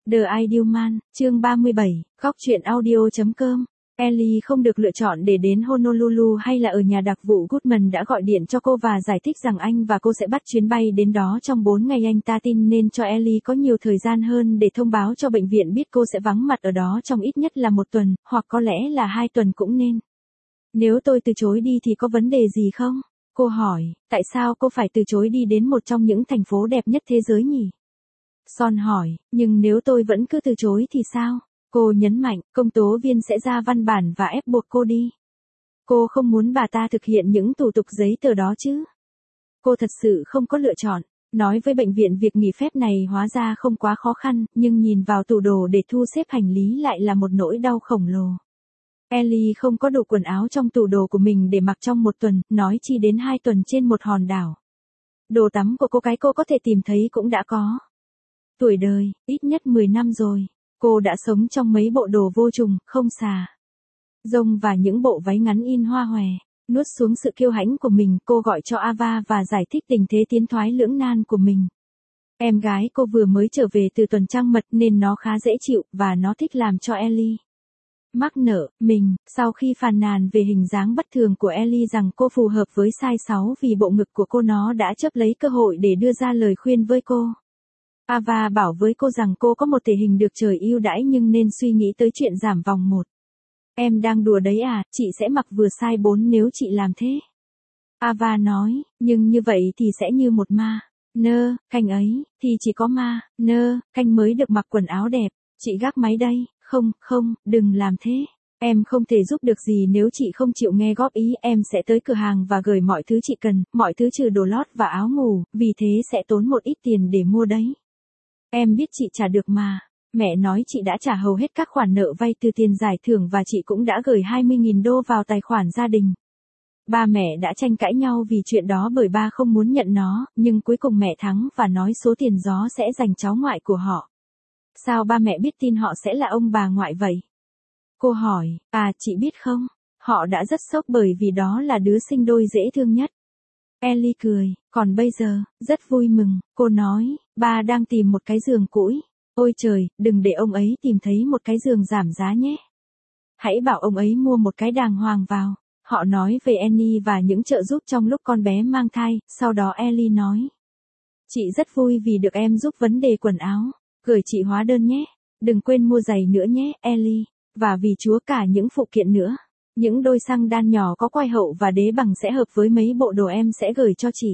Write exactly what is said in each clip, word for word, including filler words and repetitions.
The Ideal Man, chương ba mươi bảy, góc truyện audio.com. Ellie không được lựa chọn để đến Honolulu hay là ở nhà đặc vụ Goodman đã gọi điện cho cô và giải thích rằng anh và cô sẽ bắt chuyến bay đến đó trong bốn ngày. Anh ta tin nên cho Ellie có nhiều thời gian hơn để thông báo cho bệnh viện biết cô sẽ vắng mặt ở đó trong ít nhất là một tuần, hoặc có lẽ là hai tuần cũng nên. Nếu tôi từ chối đi thì có vấn đề gì không? Cô hỏi, tại sao cô phải từ chối đi đến một trong những thành phố đẹp nhất thế giới nhỉ? Son hỏi, nhưng nếu tôi vẫn cứ từ chối thì sao? Cô nhấn mạnh, công tố viên sẽ ra văn bản và ép buộc cô đi. Cô không muốn bà ta thực hiện những thủ tục giấy tờ đó chứ. Cô thật sự không có lựa chọn. Nói với bệnh viện việc nghỉ phép này hóa ra không quá khó khăn, nhưng nhìn vào tủ đồ để thu xếp hành lý lại là một nỗi đau khổng lồ. Ellie không có đủ quần áo trong tủ đồ của mình để mặc trong một tuần, nói chi đến hai tuần trên một hòn đảo. Đồ tắm của cô cái cô có thể tìm thấy cũng đã có. Tuổi đời, ít nhất mười năm rồi. Cô đã sống trong mấy bộ đồ vô trùng, không xà, rông và những bộ váy ngắn in hoa hòe. Nuốt xuống sự kiêu hãnh của mình, cô gọi cho Ava và giải thích tình thế tiến thoái lưỡng nan của mình. Em gái cô vừa mới trở về từ tuần trăng mật nên nó khá dễ chịu, và nó thích làm cho Ellie mắc nợ mình, sau khi phàn nàn về hình dáng bất thường của Ellie rằng cô phù hợp với size sáu vì bộ ngực của cô, nó đã chấp lấy cơ hội để đưa ra lời khuyên với cô. Ava bảo với cô rằng cô có một thể hình được trời ưu đãi nhưng nên suy nghĩ tới chuyện giảm vòng một. Em đang đùa đấy à, chị sẽ mặc vừa size bốn nếu chị làm thế. Ava nói, nhưng như vậy thì sẽ như một ma. Nơ, canh ấy, thì chỉ có ma, nơ, canh mới được mặc quần áo đẹp. Chị gác máy đây, không, không, đừng làm thế. Em không thể giúp được gì nếu chị không chịu nghe góp ý. Em sẽ tới cửa hàng và gửi mọi thứ chị cần, mọi thứ trừ đồ lót và áo ngủ, vì thế sẽ tốn một ít tiền để mua đấy. Em biết chị trả được mà. Mẹ nói chị đã trả hầu hết các khoản nợ vay từ tiền giải thưởng và chị cũng đã gửi hai mươi nghìn đô vào tài khoản gia đình. Ba mẹ đã tranh cãi nhau vì chuyện đó bởi ba không muốn nhận nó, nhưng cuối cùng mẹ thắng và nói số tiền đó sẽ dành cháu ngoại của họ. Sao ba mẹ biết tin họ sẽ là ông bà ngoại vậy? Cô hỏi, à chị biết không, họ đã rất sốc bởi vì đó là đứa sinh đôi dễ thương nhất. Ellie cười, còn bây giờ, rất vui mừng, cô nói, ba đang tìm một cái giường cũi. Ôi trời, đừng để ông ấy tìm thấy một cái giường giảm giá nhé. Hãy bảo ông ấy mua một cái đàng hoàng vào. Họ nói về Annie và những trợ giúp trong lúc con bé mang thai, sau đó Ellie nói. Chị rất vui vì được em giúp vấn đề quần áo. Gửi chị hóa đơn nhé. Đừng quên mua giày nữa nhé, Ellie. Và vì Chúa cả những phụ kiện nữa. Những đôi xăng đan nhỏ có quai hậu và đế bằng sẽ hợp với mấy bộ đồ em sẽ gửi cho chị.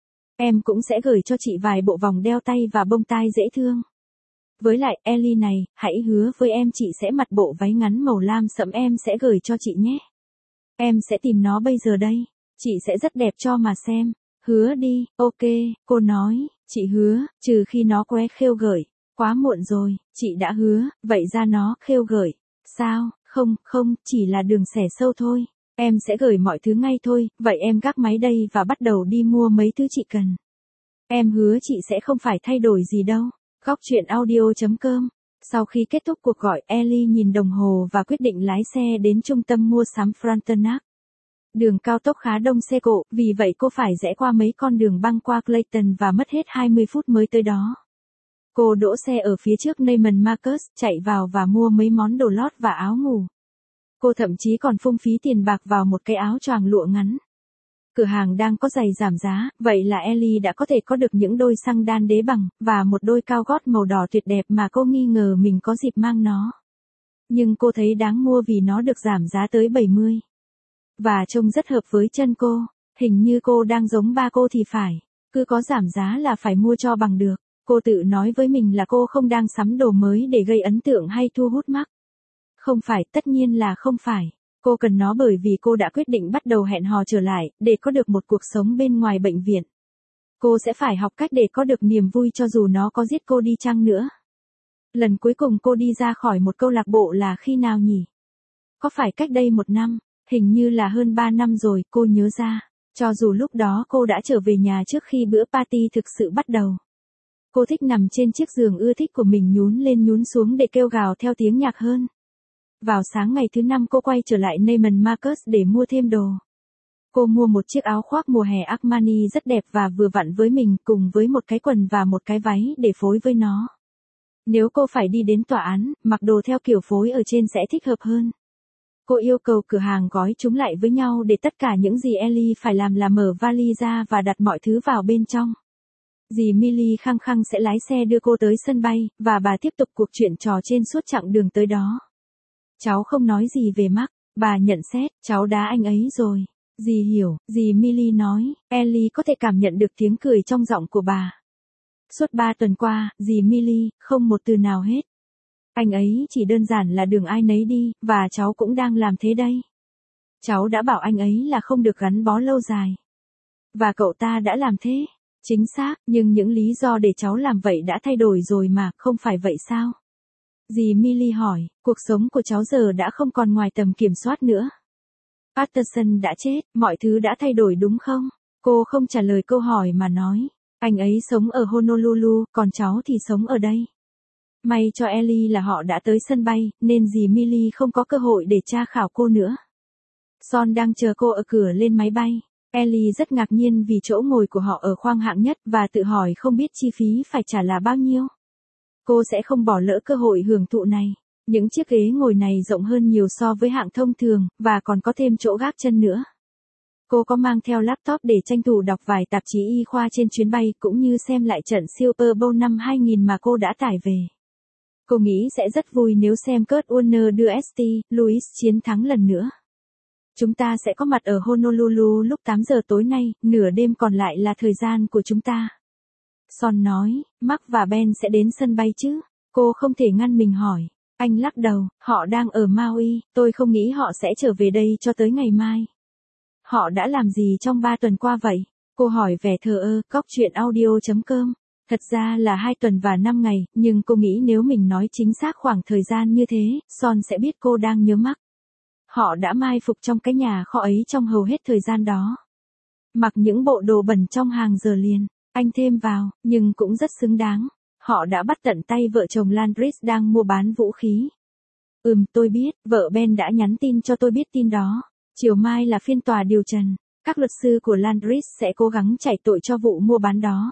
Em cũng sẽ gửi cho chị vài bộ vòng đeo tay và bông tai dễ thương. Với lại, Ellie này, hãy hứa với em chị sẽ mặc bộ váy ngắn màu lam sẫm em sẽ gửi cho chị nhé. Em sẽ tìm nó bây giờ đây. Chị sẽ rất đẹp cho mà xem. Hứa đi, ok, cô nói, chị hứa, trừ khi nó qué khêu gửi. Quá muộn rồi, chị đã hứa, vậy ra nó khêu gửi. Sao, không, không, chỉ là đường xẻ sâu thôi. Em sẽ gửi mọi thứ ngay thôi, vậy em gác máy đây và bắt đầu đi mua mấy thứ chị cần. Em hứa chị sẽ không phải thay đổi gì đâu. Góc truyện audio.com. Sau khi kết thúc cuộc gọi, Ellie nhìn đồng hồ và quyết định lái xe đến trung tâm mua sắm Frontenac. Đường cao tốc khá đông xe cộ, vì vậy cô phải rẽ qua mấy con đường băng qua Clayton và mất hết hai mươi phút mới tới đó. Cô đỗ xe ở phía trước Neiman Marcus, chạy vào và mua mấy món đồ lót và áo ngủ. Cô thậm chí còn phung phí tiền bạc vào một cái áo choàng lụa ngắn. Cửa hàng đang có giày giảm giá, vậy là Ellie đã có thể có được những đôi xăng đan đế bằng, và một đôi cao gót màu đỏ tuyệt đẹp mà cô nghi ngờ mình có dịp mang nó. Nhưng cô thấy đáng mua vì nó được giảm giá tới bảy mươi. Và trông rất hợp với chân cô, hình như cô đang giống ba cô thì phải, cứ có giảm giá là phải mua cho bằng được. Cô tự nói với mình là cô không đang sắm đồ mới để gây ấn tượng hay thu hút mắt. Không phải, tất nhiên là không phải. Cô cần nó bởi vì cô đã quyết định bắt đầu hẹn hò trở lại, để có được một cuộc sống bên ngoài bệnh viện. Cô sẽ phải học cách để có được niềm vui cho dù nó có giết cô đi chăng nữa. Lần cuối cùng cô đi ra khỏi một câu lạc bộ là khi nào nhỉ? Có phải cách đây một năm? Hình như là hơn ba năm rồi, cô nhớ ra. Cho dù lúc đó cô đã trở về nhà trước khi bữa party thực sự bắt đầu. Cô thích nằm trên chiếc giường ưa thích của mình nhún lên nhún xuống để kêu gào theo tiếng nhạc hơn. Vào sáng ngày thứ năm cô quay trở lại Neiman Marcus để mua thêm đồ. Cô mua một chiếc áo khoác mùa hè Armani rất đẹp và vừa vặn với mình cùng với một cái quần và một cái váy để phối với nó. Nếu cô phải đi đến tòa án, mặc đồ theo kiểu phối ở trên sẽ thích hợp hơn. Cô yêu cầu cửa hàng gói chúng lại với nhau để tất cả những gì Ellie phải làm là mở vali ra và đặt mọi thứ vào bên trong. Dì Millie khăng khăng sẽ lái xe đưa cô tới sân bay, và bà tiếp tục cuộc chuyện trò trên suốt chặng đường tới đó. Cháu không nói gì về Mark, bà nhận xét, cháu đá anh ấy rồi. Dì hiểu, dì Millie nói, Ellie có thể cảm nhận được tiếng cười trong giọng của bà. Suốt ba tuần qua, dì Millie, không một từ nào hết. Anh ấy chỉ đơn giản là đường ai nấy đi, và cháu cũng đang làm thế đây. Cháu đã bảo anh ấy là không được gắn bó lâu dài. Và cậu ta đã làm thế. Chính xác, nhưng những lý do để cháu làm vậy đã thay đổi rồi mà, không phải vậy sao? Dì Millie hỏi, cuộc sống của cháu giờ đã không còn ngoài tầm kiểm soát nữa. Patterson đã chết, mọi thứ đã thay đổi đúng không? Cô không trả lời câu hỏi mà nói, anh ấy sống ở Honolulu, còn cháu thì sống ở đây. May cho Ellie là họ đã tới sân bay, nên dì Millie không có cơ hội để tra khảo cô nữa. Son đang chờ cô ở cửa lên máy bay. Ellie rất ngạc nhiên vì chỗ ngồi của họ ở khoang hạng nhất và tự hỏi không biết chi phí phải trả là bao nhiêu. Cô sẽ không bỏ lỡ cơ hội hưởng thụ này. Những chiếc ghế ngồi này rộng hơn nhiều so với hạng thông thường, và còn có thêm chỗ gác chân nữa. Cô có mang theo laptop để tranh thủ đọc vài tạp chí y khoa trên chuyến bay cũng như xem lại trận Super Bowl năm hai nghìn mà cô đã tải về. Cô nghĩ sẽ rất vui nếu xem Kurt Warner đưa Saint Louis chiến thắng lần nữa. Chúng ta sẽ có mặt ở Honolulu lúc tám giờ tối nay, nửa đêm còn lại là thời gian của chúng ta. Son nói, Mark và Ben sẽ đến sân bay chứ? Cô không thể ngăn mình hỏi. Anh lắc đầu, họ đang ở Maui, tôi không nghĩ họ sẽ trở về đây cho tới ngày mai. Họ đã làm gì trong ba tuần qua vậy? Cô hỏi vẻ thờ ơ, cóc chuyện audio chấm com. Thật ra là hai tuần và năm ngày, nhưng cô nghĩ nếu mình nói chính xác khoảng thời gian như thế, Son sẽ biết cô đang nhớ Mark. Họ đã mai phục trong cái nhà kho ấy trong hầu hết thời gian đó. Mặc những bộ đồ bẩn trong hàng giờ liền, anh thêm vào, nhưng cũng rất xứng đáng. Họ đã bắt tận tay vợ chồng Landris đang mua bán vũ khí. Ừm, tôi biết, vợ Ben đã nhắn tin cho tôi biết tin đó. Chiều mai là phiên tòa điều trần. Các luật sư của Landris sẽ cố gắng chạy tội cho vụ mua bán đó.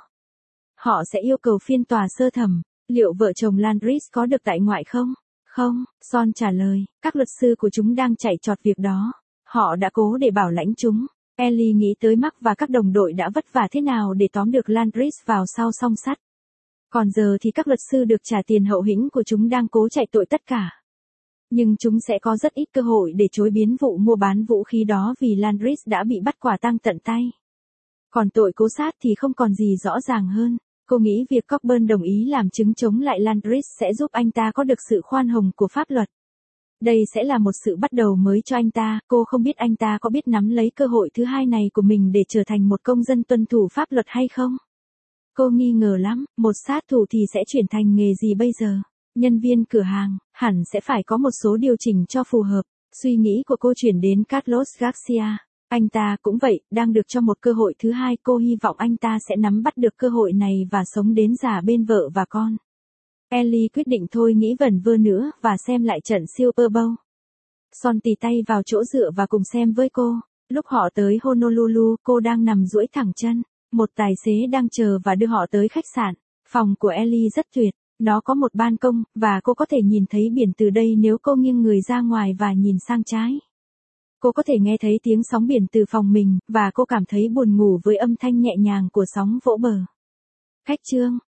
Họ sẽ yêu cầu phiên tòa sơ thẩm. Liệu vợ chồng Landris có được tại ngoại không? Không, Son trả lời, các luật sư của chúng đang chạy trọt việc đó. Họ đã cố để bảo lãnh chúng. Ellie nghĩ tới Mark và các đồng đội đã vất vả thế nào để tóm được Landris vào sau song sắt. Còn giờ thì các luật sư được trả tiền hậu hĩnh của chúng đang cố chạy tội tất cả. Nhưng chúng sẽ có rất ít cơ hội để chối biến vụ mua bán vũ khí đó vì Landris đã bị bắt quả tang tận tay. Còn tội cố sát thì không còn gì rõ ràng hơn. Cô nghĩ việc Cockburn đồng ý làm chứng chống lại Landris sẽ giúp anh ta có được sự khoan hồng của pháp luật. Đây sẽ là một sự bắt đầu mới cho anh ta, cô không biết anh ta có biết nắm lấy cơ hội thứ hai này của mình để trở thành một công dân tuân thủ pháp luật hay không? Cô nghi ngờ lắm, một sát thủ thì sẽ chuyển thành nghề gì bây giờ? Nhân viên cửa hàng, hẳn sẽ phải có một số điều chỉnh cho phù hợp. Suy nghĩ của cô chuyển đến Carlos Garcia. Anh ta cũng vậy, đang được cho một cơ hội thứ hai, cô hy vọng anh ta sẽ nắm bắt được cơ hội này và sống đến già bên vợ và con. Ellie quyết định thôi nghĩ vẩn vơ nữa và xem lại trận Super Bowl. Son tì tay vào chỗ dựa và cùng xem với cô. Lúc họ tới Honolulu, cô đang nằm duỗi thẳng chân. Một tài xế đang chờ và đưa họ tới khách sạn. Phòng của Ellie rất tuyệt. Nó có một ban công, và cô có thể nhìn thấy biển từ đây nếu cô nghiêng người ra ngoài và nhìn sang trái. Cô có thể nghe thấy tiếng sóng biển từ phòng mình, và cô cảm thấy buồn ngủ với âm thanh nhẹ nhàng của sóng vỗ bờ. Khách trương,